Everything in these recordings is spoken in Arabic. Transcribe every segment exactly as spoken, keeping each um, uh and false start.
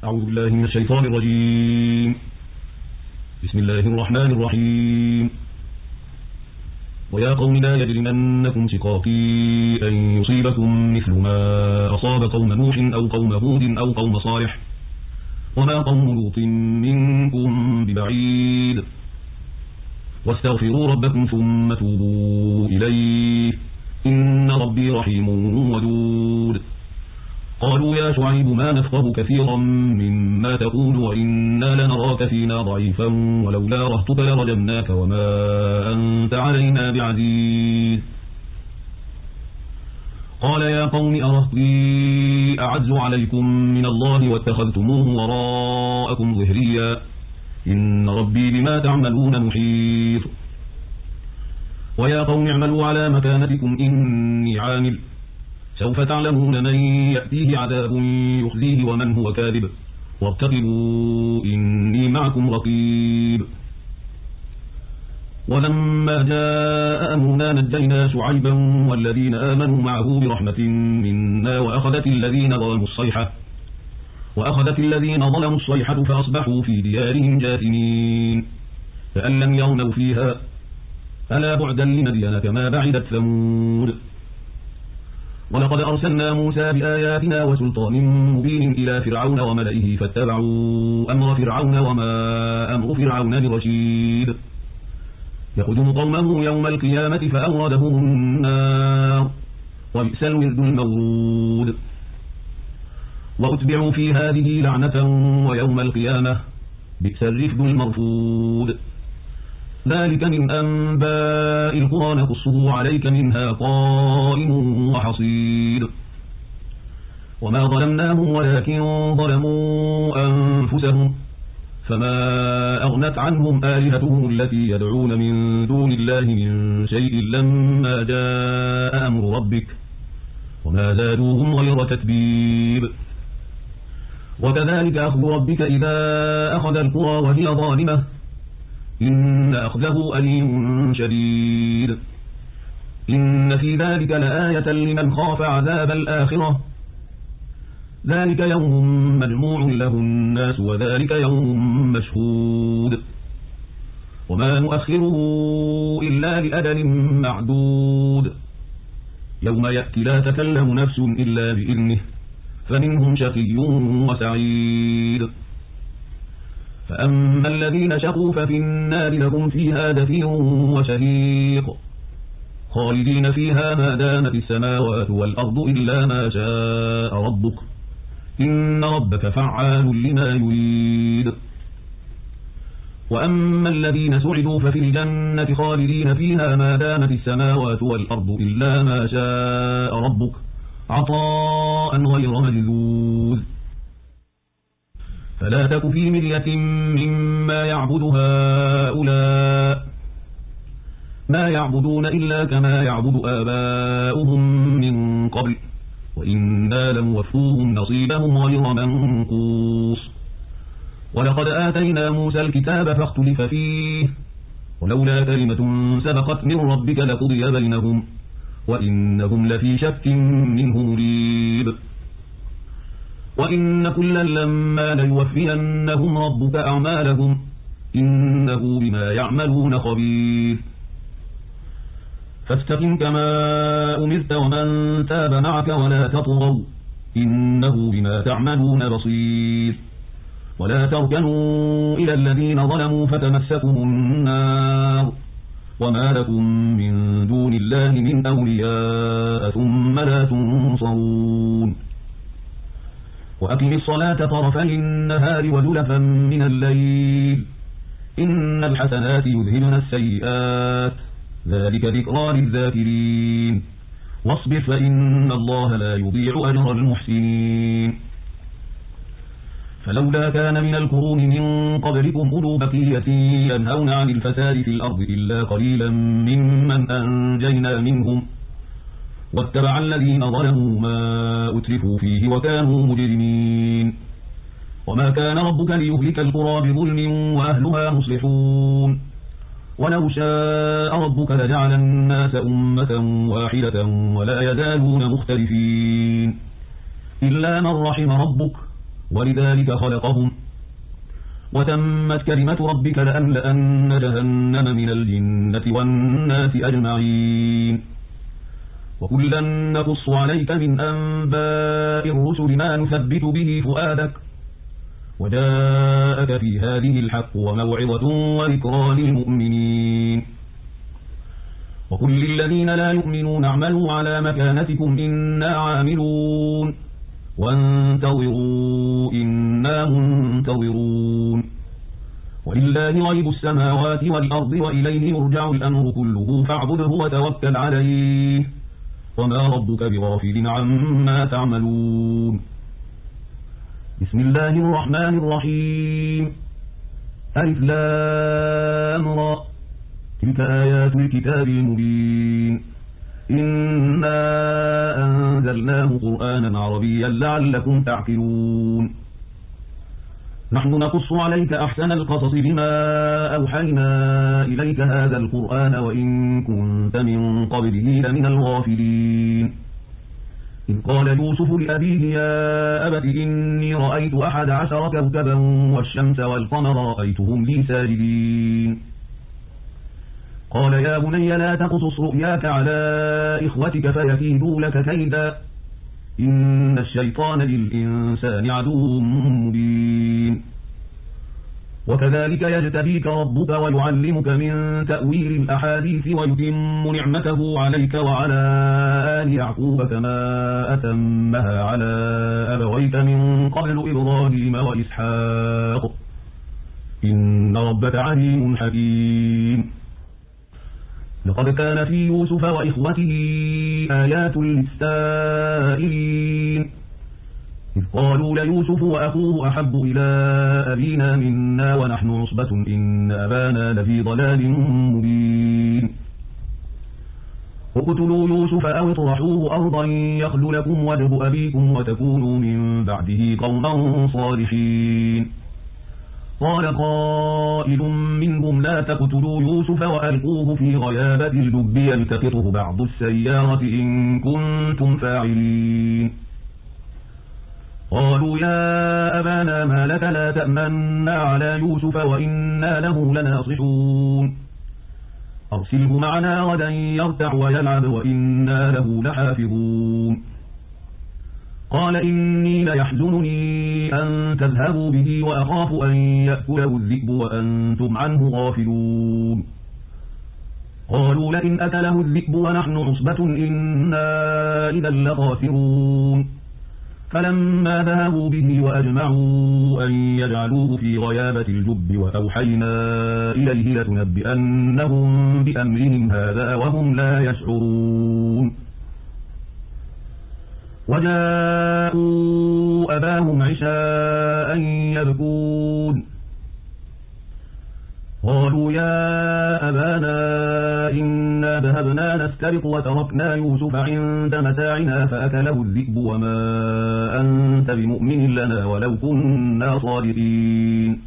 أعوذ بالله من الشيطان الرجيم. بسم الله الرحمن الرحيم. ويا قوم لا يجرمنكم شقاقي أن يصيبكم مثل ما أصاب قوم نوح أو قوم هود أو قوم صالح وما قوم لوط منكم ببعيد واستغفروا ربكم ثم توبوا إليه إن ربي رحيم ودود. قالوا يا شعيب ما نفقه كثيرا مما تقول وإنا لنراك فينا ضعيفا ولولا رهتك لرجمناك وما أنت علينا بعزيز. قال يا قوم أرهطي أعز عليكم من الله واتخذتموه وراءكم ظهريا إن ربي بما تعملون محيط. ويا قوم اعملوا على مكانتكم إني عامل سوف تعلمون من يأتيه عذاب يخزيه ومن هو كاذب وارتقبوا إني معكم رقيب. ولما جاء أمرنا نجينا شعيبا والذين آمنوا معه برحمة منا وأخذت الذين ظلموا الصيحة وأخذت الذين ظلموا الصيحة فأصبحوا في ديارهم جاثمين كأن لم يغنوا فيها ألا بعدا لمدين كما بعدت ثمود. ولقد أرسلنا موسى بآياتنا وسلطان مبين إلى فرعون وملئه فاتبعوا أمر فرعون وما أمر فرعون برشيد. يقدم قومه يوم القيامة فأوردهم النار وبئس الورد المورود. وأتبعوا في هذه لعنة ويوم القيامة بئس الرفد المرفود. ذلك من أنباء القرى نقصه عليك منها قائم وحصيد. وما ظلمناهم ولكن ظلموا أنفسهم فما أغنت عنهم آلهتهم التي يدعون من دون الله من شيء لما جاء أمر ربك وما زادوهم غير تتبيب. وكذلك أخذ ربك إذا أخذ القرى وهي ظالمة إن أخذه أليم شديد. إن في ذلك لآية لمن خاف عذاب الآخرة ذلك يوم مجموع له الناس وذلك يوم مشهود. وما نؤخره إلا لأجل معدود يوم يأتي لا تكلم نفس إلا بإذنه فمنهم شقي وسعيد. فأما الذين شقوا ففي النار لهم فيها دفيع وشهيق خالدين فيها ما دامت السماوات والأرض إلا ما شاء ربك إن ربك فعال لما يريد. وأما الذين سعدوا ففي الجنة خالدين فيها ما دامت السماوات والأرض إلا ما شاء ربك عطاء غير مجذوذ. فلا تك في مرية مما يعبد هؤلاء ما يعبدون إلا كما يعبد آباؤهم من قبل وإنا لموفوهم نصيبهم غير منقوص. ولقد آتينا موسى الكتاب فاختلف فيه ولولا كلمة سبقت من ربك لقضي بينهم وإنهم لفي شك منه مريب. وإن كلا لما ليوفينهم ربك أعمالهم إنه بما يعملون خبير. فاستقم كما أمرت ومن تاب معك ولا تطغوا إنه بما تعملون بصير. ولا تركنوا إلى الذين ظلموا فتمسكم النار وما لكم من دون الله من أولياء ثم لا تنصرون. وأقم الصلاة طرفي النهار وزلفا من الليل إن الحسنات يذهبن السيئات ذلك ذكرى للذاكرين. واصبر فإن الله لا يضيع أجر المحسنين. فلولا كان من القرون من قبلكم أولو بقية ينهون عن الفساد في الأرض إلا قليلا ممن أنجينا منهم واتبع الذين ظلموا ما أترفوا فيه وكانوا مجرمين. وما كان ربك ليهلك القرى بظلم وأهلها مصلحون ولو شاء ربك لجعل الناس أمة واحدة ولا يزالون مختلفين إلا من رحم ربك ولذلك خلقهم وتمت كلمة ربك لأملأن جهنم من الجنة والناس أجمعين وكلا نقص عليك من أنباء الرسل ما نثبت به فؤادك وجاءك في هذه الحق وموعظة وذكرى للمؤمنين وقل للذين لا يؤمنون اعملوا على مكانتكم إنا عاملون وانتظروا إنا منتظرون ولله غيب السماوات والأرض وإليه يرجع الأمر كله فاعبده وتوكل عليه وما ربك بغافل عما تعملون بسم الله الرحمن الرحيم ألف لام را تلك آيات الكتاب المبين إنا أنزلناه قرآنا عربيا لعلكم تعقلون نحن نقص عليك أحسن القصص بما أوحينا إليك هذا القرآن وإن كنت من قبله لمن الغافلين إذ قال يوسف لأبيه يا أبت إني رأيت أحد عشر كوكبا والشمس والقمر رأيتهم لي ساجدين قال يا بني لا تقصص رؤياك على إخوتك فيكيدوا لك كيدا إن الشيطان للإنسان عدو مبين وكذلك يجتبيك ربك ويعلمك من تأويل الأحاديث ويتم نعمته عليك وعلى آل يعقوب كما أتمها على أبويك من قبل إبراهيم وإسحاق إن ربك عليم حكيم لقد كان في يوسف وإخوته آيات للسائلين إذ قالوا ليوسف وأخوه أحب إلى أبينا منا ونحن عصبة إن أبانا لفي ضلال مبين اقتلوا يوسف أو اطرحوه أرضا يخل لكم وجه أبيكم وتكونوا من بعده قوما صالحين قال قائل منهم لا تقتلوا يوسف وألقوه في غيابة الجب يلتقطه بعض السيارة إن كنتم فاعلين قالوا يا أبانا ما لك لا تأمنا على يوسف وإنا له لناصحون أرسله معنا غدا يرتع ويلعب وإنا له لحافظون قال إني ليحزنني أن تذهبوا به وأخاف أن يأكله الذئب وأنتم عنه غافلون قالوا لئن أكله الذئب ونحن عصبة إنا إذا لخاسرون فلما ذهبوا به وأجمعوا أن يجعلوه في غيابة الجب وأوحينا إليه لتنبئنهم بأمرهم هذا وهم لا يشعرون وجاءوا أباهم عشاء يبكون قالوا يا أبانا إنا ذهبنا نسترق وتركنا يوسف عند متاعنا فأكله الذئب وما أنت بمؤمن لنا ولو كنا صادقين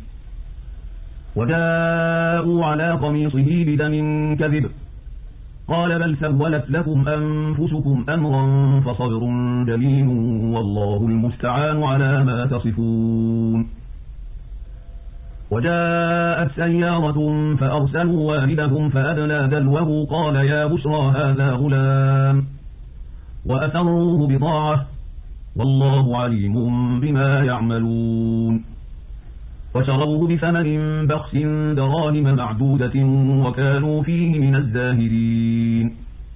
وجاءوا على قميصه بدم كذب قال بل سولت لكم أنفسكم أمرا فصبر جميل والله المستعان على ما تصفون وجاءت سيارة فأرسلوا والدهم فأدلى دلوه قال يا بشرى هذا غلام وأسروه بضاعة والله عليم بما يعملون وشروه بثمن بخس دراهم معدودة وكانوا فيه من الزاهدين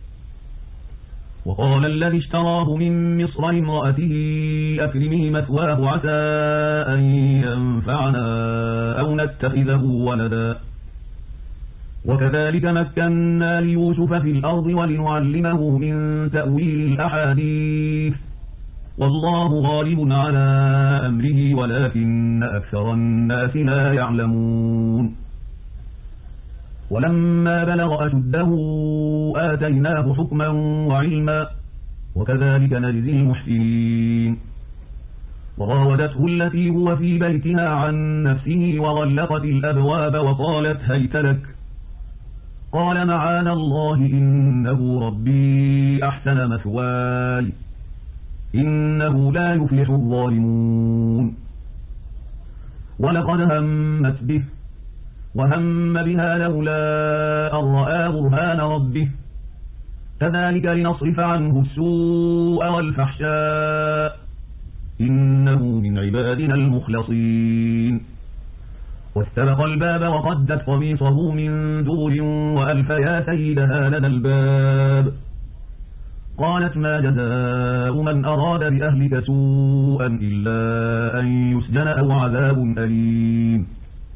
وقال الذي اشتراه من مصر امرأته أكرمي مثواه عسى أن ينفعنا أو نتخذه ولدا وكذلك مكنا ليوسف في الأرض ولنعلمه من تأويل الأحاديث والله غالب على أمره ولكن أكثر الناس لا يعلمون ولما بلغ أشده آتيناه حكما وعلما وكذلك نجزي المحسنين وراودته التي هو في بيتها عن نفسه وغلقت الأبواب وقالت هيت لك قال معاذ الله إنه ربي أحسن مثواي إنه لا يفلح الظالمون ولقد همت به وهم بها لولا أن رأى برهان ربه كذلك لنصرف عنه السوء والفحشاء إنه من عبادنا المخلصين واستبق الباب وقدت قميصه من دبر وألف يا سيدها لدى الباب قالت ما جزاء من أراد بأهلك سوءا إلا أن يسجن أو عذاب أليم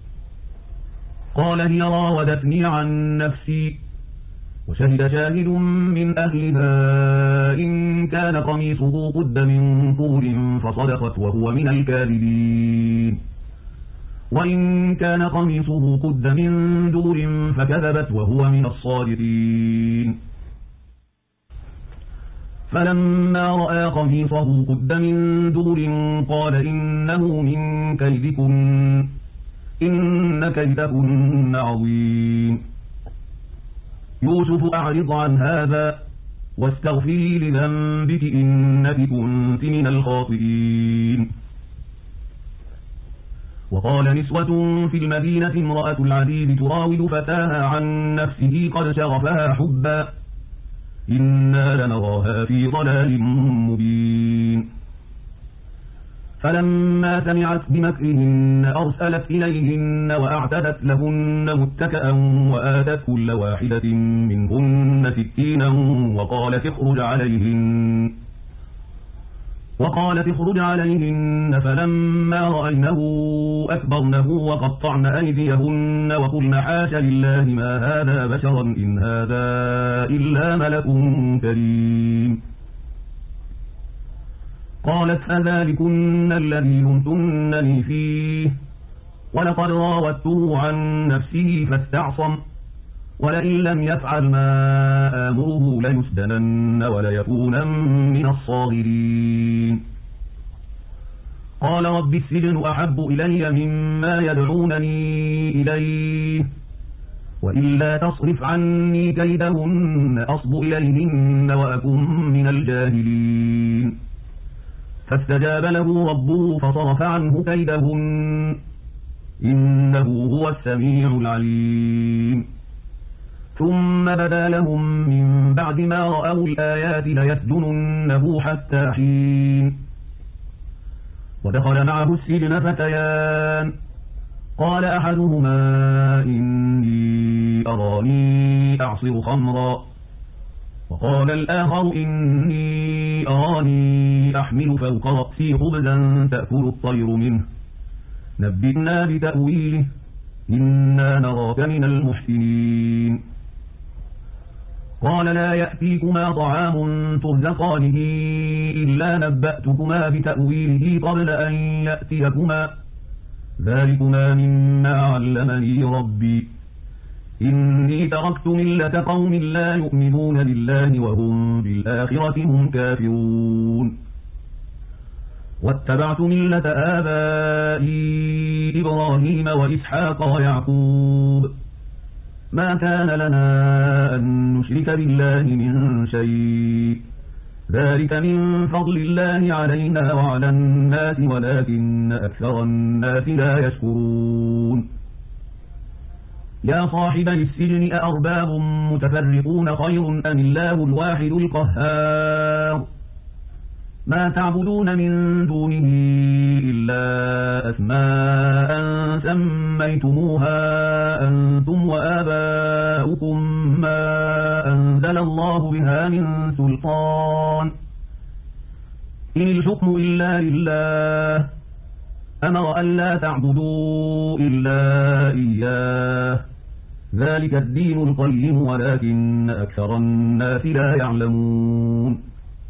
قال هي راودتني عن نفسي وشهد شاهد من أهلها إن كان قميصه قد من طول فصدقت وهو من الكاذبين وإن كان قميصه قد من دبر فكذبت وهو من الصادقين فلما رأى قميصه قد من دبر قال إنه من كيدكن إن كيدكن عظيم يوسف أعرض عن هذا واستغفري لذنبك إنك كنت من الخاطئين وقال نسوة في المدينة امرأة العزيز تراود فتاها عن نفسه قد شغفها حبا إنا لنراها في ضلال مبين فلما سمعت بمكرهن أرسلت إليهن وأعتدت لهن متكئا وآتت كل واحدة منهن سكينا وقالت اخرج عليهن وقالت اخرج عليهن فلما رأينه أكبرنه وقطعن أيديهن وقلن حاش لله ما هذا بشرا إن هذا إلا ملك كريم قالت فذلكن الذي لمتنني فيه ولقد راودته عن نفسه فاستعصم ولئن لم يفعل ما آمره ليسجنن وليكونن من الصاغرين قال رب السجن أحب إلي مما يدعونني إليه وإلا تصرف عني كيدهن أصب إليهن وأكن من الجاهلين فاستجاب له ربه فصرف عنه كيدهن إنه هو السميع العليم ثم بدا لهم من بعد ما رأوا الآيات ليسجننه حتى حين ودخل معه السجن فتيان قال أحدهما إني أراني أعصر خمرا وقال الآخر إني أراني أحمل فوق رأسي خبزا تأكل الطير منه نبئنا بتأويله إنا نراك من المحسنين قال لا يأتيكما طعام ترزقانه إلا نبأتكما بتأويله قبل أن يأتيكما ذلكما مما علمني ربي إني تركت ملة قوم لا يؤمنون بالله وهم بالآخرة هم كافرون واتبعت ملة آبائي إبراهيم وإسحاق ويعقوب ما كان لنا أن نشرك بالله من شيء ذلك من فضل الله علينا وعلى الناس ولكن أكثر الناس لا يشكرون يا صاحبي السجن أأرباب متفرقون خير أم الله الواحد القهار ما تعبدون من دونه إلا أسماء سميتموها أنتم وآباؤكم ما أنزل الله بها من سلطان إن الحكم إلا لله أمر أن لا تعبدوا إلا إياه ذلك الدين القيم ولكن أكثر الناس لا يعلمون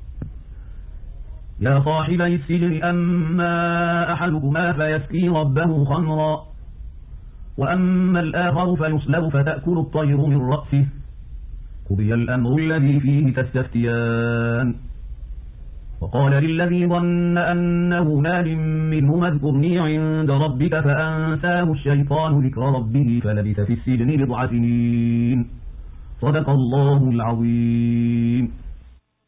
يا صاحبي السجن أما أحدكما فيسقي ربه خمرا وأما الآخر فيصلب فتأكل الطير من رأسه قضي الأمر الذي فيه تستفتيان وقال للذي ظن أنه ناج منه اذكرني عند ربك فأنساه الشيطان ذكر ربه فلبث في السجن بضع سنين صدق الله العظيم.